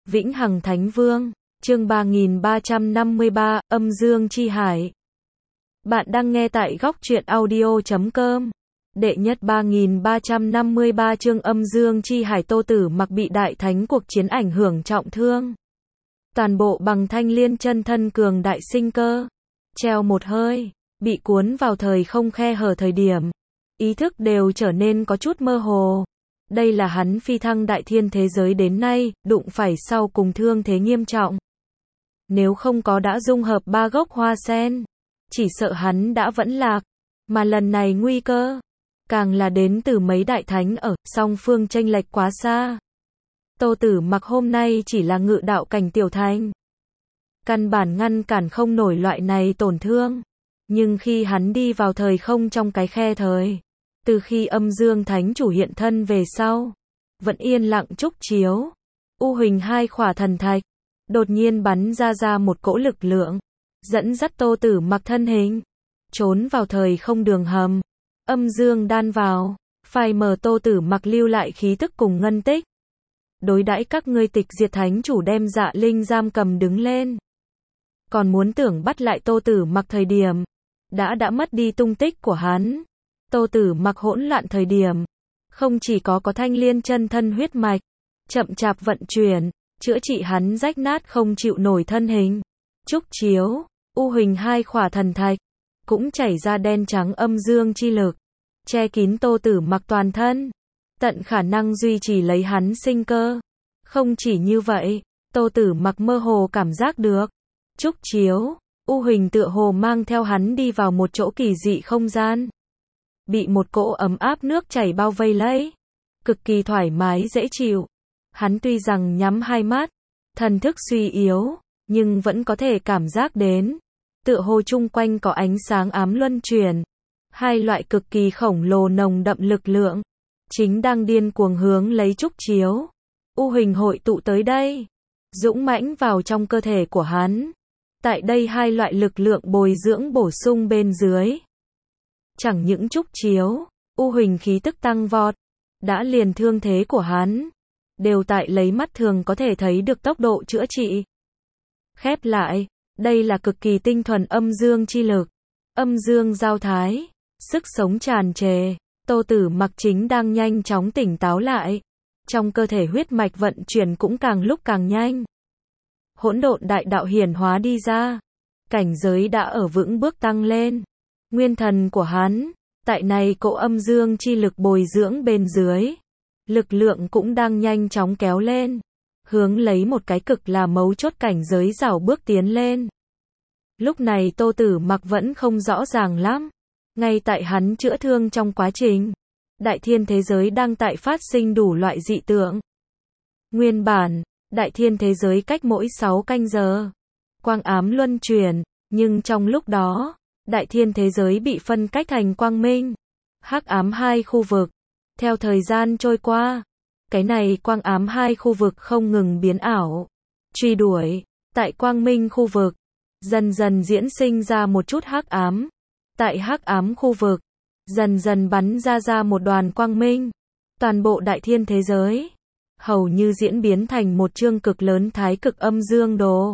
Vĩnh Hằng Thánh Vương, chương 3353, Âm Dương Chi Hải. Bạn đang nghe tại góc truyện audio.com. Đệ nhất 3353 chương Âm Dương Chi Hải. Tô Tử Mặc bị đại thánh cuộc chiến ảnh hưởng trọng thương. Toàn bộ bằng thanh liên chân thân cường đại sinh cơ. Treo một hơi, bị cuốn vào thời không khe hở thời điểm. Ý thức đều trở nên có chút mơ hồ. Đây là hắn phi thăng đại thiên thế giới đến nay, đụng phải sau cùng thương thế nghiêm trọng. Nếu không có đã dung hợp ba gốc hoa sen, chỉ sợ hắn đã vẫn lạc. Mà lần này nguy cơ, càng là đến từ mấy đại thánh ở, song phương chênh lệch quá xa. Tô Tử Mặc hôm nay chỉ là ngự đạo cảnh tiểu thành. Căn bản ngăn cản không nổi loại này tổn thương. Nhưng khi hắn đi vào thời không trong cái khe thời, từ khi Âm Dương Thánh Chủ hiện thân về sau, vẫn yên lặng trúc chiếu. U Huỳnh hai khỏa thần thạch, đột nhiên bắn ra một cỗ lực lượng, dẫn dắt Tô Tử Mặc thân hình, trốn vào thời không đường hầm. Âm dương đan vào, phai mờ Tô Tử Mặc lưu lại khí tức cùng ngân tích. Đối đãi các ngươi tịch diệt thánh chủ đem Dạ Linh giam cầm đứng lên. Còn muốn tưởng bắt lại Tô Tử Mặc thời điểm, đã mất đi tung tích của hắn. Tô Tử Mặc hỗn loạn thời điểm, không chỉ có thanh liên chân thân huyết mạch, chậm chạp vận chuyển, chữa trị hắn rách nát không chịu nổi thân hình. Trúc chiếu, U Huỳnh hai khỏa thần thạch, cũng chảy ra đen trắng âm dương chi lực, che kín Tô Tử Mặc toàn thân, tận khả năng duy trì lấy hắn sinh cơ. Không chỉ như vậy, Tô Tử Mặc mơ hồ cảm giác được, trúc chiếu, U Huỳnh tựa hồ mang theo hắn đi vào một chỗ kỳ dị không gian. Bị một cỗ ấm áp nước chảy bao vây lấy, cực kỳ thoải mái dễ chịu. Hắn tuy rằng nhắm hai mắt, thần thức suy yếu, nhưng vẫn có thể cảm giác đến, tựa hồ chung quanh có ánh sáng ám luân chuyển. Hai loại cực kỳ khổng lồ nồng đậm lực lượng, chính đang điên cuồng hướng lấy trúc chiếu. U Huỳnh hội tụ tới đây, dũng mãnh vào trong cơ thể của hắn. Tại đây hai loại lực lượng bồi dưỡng bổ sung bên dưới, chẳng những trúc chiếu, U Huỳnh khí tức tăng vọt, đã liền thương thế của hắn, đều tại lấy mắt thường có thể thấy được tốc độ chữa trị. Khép lại, đây là cực kỳ tinh thuần âm dương chi lực, âm dương giao thái, sức sống tràn trề. Tô Tử Mặc chính đang nhanh chóng tỉnh táo lại, trong cơ thể huyết mạch vận chuyển cũng càng lúc càng nhanh. Hỗn độn đại đạo hiển hóa đi ra, cảnh giới đã ở vững bước tăng lên. Nguyên thần của hắn, tại này cỗ âm dương chi lực bồi dưỡng bên dưới, lực lượng cũng đang nhanh chóng kéo lên, hướng lấy một cái cực là mấu chốt cảnh giới rảo bước tiến lên. Lúc này Tô Tử Mặc vẫn không rõ ràng lắm. Ngay tại hắn chữa thương trong quá trình, đại thiên thế giới đang tại phát sinh đủ loại dị tượng. Nguyên bản, đại thiên thế giới cách mỗi 6 canh giờ, quang ám luân chuyển, nhưng trong lúc đó, đại thiên thế giới bị phân cách thành quang minh, hắc ám hai khu vực. Theo thời gian trôi qua, cái này quang ám hai khu vực không ngừng biến ảo, truy đuổi. Tại quang minh khu vực, dần dần diễn sinh ra một chút hắc ám. Tại hắc ám khu vực, dần dần bắn ra một đoàn quang minh. Toàn bộ đại thiên thế giới, hầu như diễn biến thành một chương cực lớn thái cực âm dương đồ.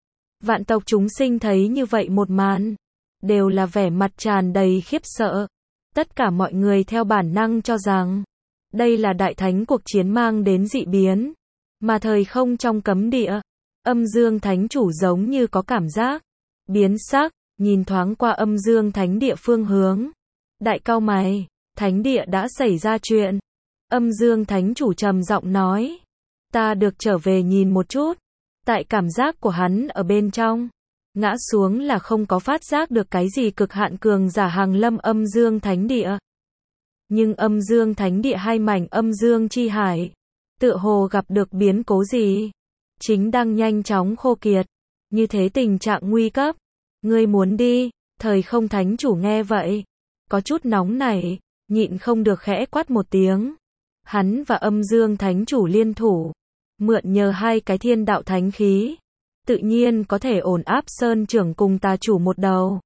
Vạn tộc chúng sinh thấy như vậy một màn, đều là vẻ mặt tràn đầy khiếp sợ. Tất cả mọi người theo bản năng cho rằng, đây là đại thánh cuộc chiến mang đến dị biến. Mà thời không trong cấm địa, Âm Dương Thánh Chủ giống như có cảm giác biến sắc, nhìn thoáng qua Âm Dương Thánh Địa phương hướng. Đại cau mày, Thánh Địa đã xảy ra chuyện. Âm Dương Thánh Chủ trầm giọng nói, ta được trở về nhìn một chút. Tại cảm giác của hắn ở bên trong, ngã xuống là không có phát giác được cái gì cực hạn cường giả hàng lâm Âm Dương Thánh Địa. Nhưng Âm Dương Thánh Địa hai mảnh âm dương chi hải, tựa hồ gặp được biến cố gì, chính đang nhanh chóng khô kiệt. Như thế tình trạng nguy cấp, ngươi muốn đi? Thời không thánh chủ nghe vậy, có chút nóng nảy, nhịn không được khẽ quát một tiếng. Hắn và Âm Dương Thánh Chủ liên thủ, mượn nhờ hai cái thiên đạo thánh khí, tự nhiên có thể ổn áp Sơn Trưởng cùng Tà Chủ một đầu.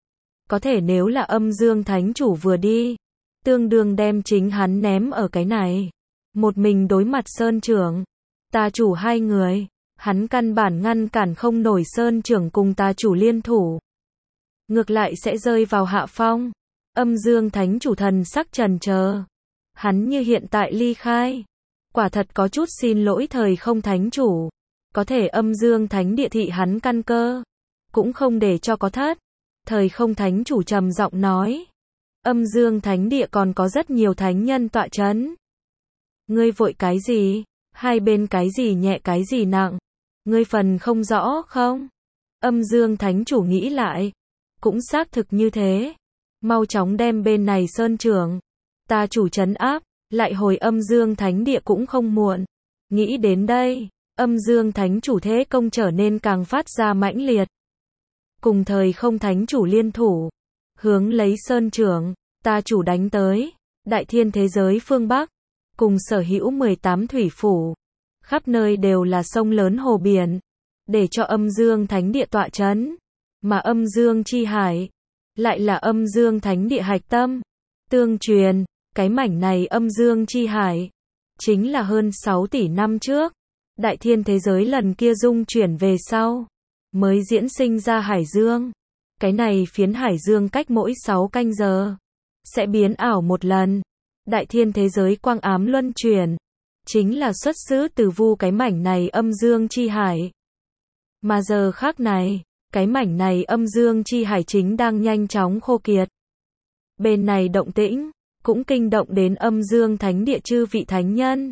Có thể nếu là Âm Dương Thánh Chủ vừa đi, tương đương đem chính hắn ném ở cái này, một mình đối mặt Sơn Trưởng, Tà Chủ hai người, hắn căn bản ngăn cản không nổi Sơn trưởng cùng tà chủ liên thủ. Ngược lại sẽ rơi vào hạ phong. Âm Dương Thánh chủ thần sắc trần chờ. Hắn như hiện tại ly khai. Quả thật có chút xin lỗi Thời Không Thánh chủ. Có thể Âm Dương Thánh địa thị hắn căn cơ. Cũng không để cho có thất. Thời Không Thánh chủ trầm giọng nói. Âm Dương Thánh địa còn có rất nhiều thánh nhân tọa chấn. Ngươi vội cái gì? Hai bên cái gì nhẹ cái gì nặng? Ngươi phần không rõ không? Âm Dương Thánh chủ nghĩ lại. Cũng xác thực như thế. Mau chóng đem bên này Sơn trưởng. Ta chủ trấn áp. Lại hồi Âm Dương Thánh địa cũng không muộn. Nghĩ đến đây. Âm Dương Thánh chủ thế công trở nên càng phát ra mãnh liệt. Cùng Thời Không Thánh chủ liên thủ. Hướng lấy Sơn trưởng. Ta chủ đánh tới. Đại thiên thế giới phương Bắc. Cùng sở hữu 18 thủy phủ. Khắp nơi đều là sông lớn hồ biển. Để cho Âm Dương Thánh địa tọa chấn. Mà Âm Dương chi hải. Lại là Âm Dương Thánh địa hạch tâm. Tương truyền. Cái mảnh này Âm Dương chi hải. Chính là hơn 6 tỷ năm trước. Đại thiên thế giới lần kia dung chuyển về sau. Mới diễn sinh ra hải dương. Cái này phiến hải dương cách mỗi 6 canh giờ. Sẽ biến ảo một lần. Đại thiên thế giới quang ám luân chuyển. Chính là xuất xứ từ vu cái mảnh này Âm Dương chi hải. Mà giờ khác này. Cái mảnh này Âm Dương chi hải chính đang nhanh chóng khô kiệt. Bên này động tĩnh. Cũng kinh động đến Âm Dương Thánh địa chư vị thánh nhân.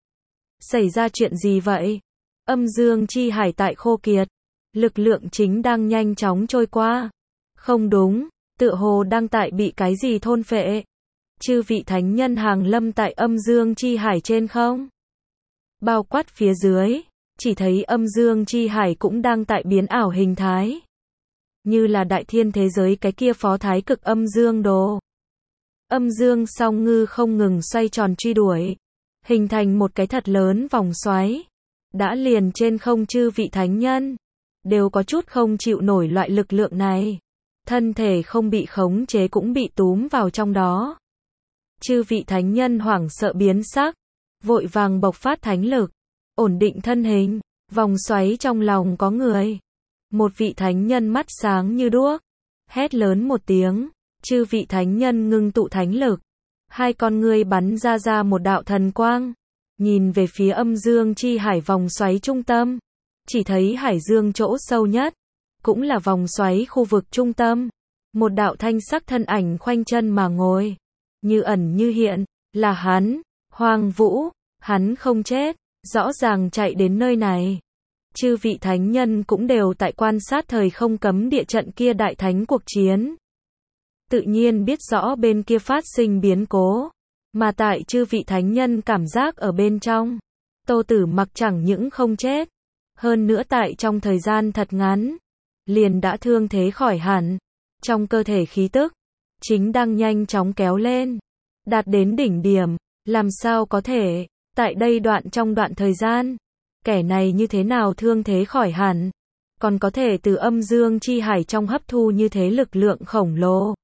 Xảy ra chuyện gì vậy? Âm Dương chi hải tại khô kiệt. Lực lượng chính đang nhanh chóng trôi qua. Không đúng, tựa hồ đang tại bị cái gì thôn phệ. Chư vị thánh nhân hàng lâm tại Âm Dương chi hải trên không? Bao quát phía dưới, chỉ thấy Âm Dương chi hải cũng đang tại biến ảo hình thái. Như là đại thiên thế giới cái kia phó thái cực âm dương đồ. Âm dương song ngư không ngừng xoay tròn truy đuổi. Hình thành một cái thật lớn vòng xoáy. Đã liền trên không chư vị thánh nhân. Đều có chút không chịu nổi loại lực lượng này. Thân thể không bị khống chế cũng bị túm vào trong đó. Chư vị thánh nhân hoảng sợ biến sắc. Vội vàng bộc phát thánh lực. Ổn định thân hình. Vòng xoáy trong lòng có người. Một vị thánh nhân mắt sáng như đuốc. Hét lớn một tiếng. Chư vị thánh nhân ngưng tụ thánh lực. Hai con ngươi bắn ra một đạo thần quang. Nhìn về phía Âm Dương chi hải vòng xoáy trung tâm. Chỉ thấy hải dương chỗ sâu nhất. Cũng là vòng xoáy khu vực trung tâm. Một đạo thanh sắc thân ảnh khoanh chân mà ngồi. Như ẩn như hiện. Là hắn. Hoàng Vũ. Hắn không chết. Rõ ràng chạy đến nơi này. Chư vị thánh nhân cũng đều tại quan sát thời không cấm địa trận kia đại thánh cuộc chiến. Tự nhiên biết rõ bên kia phát sinh biến cố. Mà tại chư vị thánh nhân cảm giác ở bên trong. Tô Tử Mặc chẳng những không chết. Hơn nữa tại trong thời gian thật ngắn. Liền đã thương thế khỏi hẳn. Trong cơ thể khí tức. Chính đang nhanh chóng kéo lên. Đạt đến đỉnh điểm. Làm sao có thể. Tại đây trong đoạn thời gian. Kẻ này như thế nào thương thế khỏi hẳn. Còn có thể từ Âm Dương chi hải trong hấp thu như thế lực lượng khổng lồ.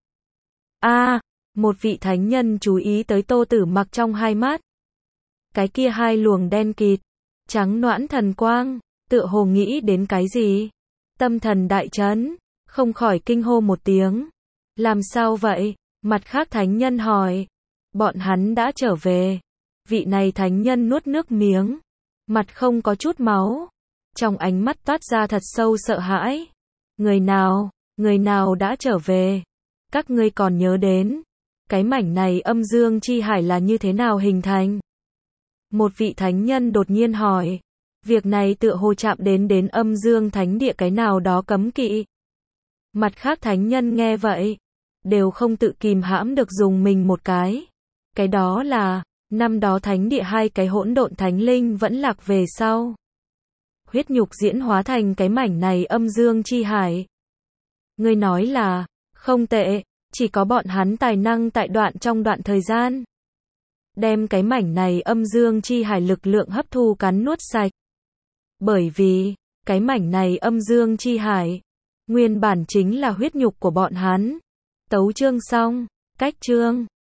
Một vị thánh nhân chú ý tới Tô Tử Mặc trong hai mắt. Cái kia hai luồng đen kịt, trắng noãn thần quang, tựa hồ nghĩ đến cái gì. Tâm thần đại chấn, không khỏi kinh hô một tiếng. Làm sao vậy? Mặt khác thánh nhân hỏi. Bọn hắn đã trở về. Vị này thánh nhân nuốt nước miếng. Mặt không có chút máu. Trong ánh mắt toát ra thật sâu sợ hãi. Người nào đã trở về? Các ngươi còn nhớ đến. Cái mảnh này Âm Dương chi hải là như thế nào hình thành? Một vị thánh nhân đột nhiên hỏi. Việc này tựa hồ chạm đến Âm Dương Thánh địa cái nào đó cấm kỵ. Mặt khác thánh nhân nghe vậy. Đều không tự kìm hãm được dùng mình một cái. Cái đó là, năm đó thánh địa hai cái hỗn độn thánh linh vẫn lạc về sau. Huyết nhục diễn hóa thành cái mảnh này Âm Dương chi hải. Ngươi nói là, không tệ, chỉ có bọn hắn tài năng tại trong đoạn thời gian. Đem cái mảnh này Âm Dương chi hải lực lượng hấp thu cắn nuốt sạch. Bởi vì, cái mảnh này Âm Dương chi hải, nguyên bản chính là huyết nhục của bọn hắn. Tấu chương xong, cách chương.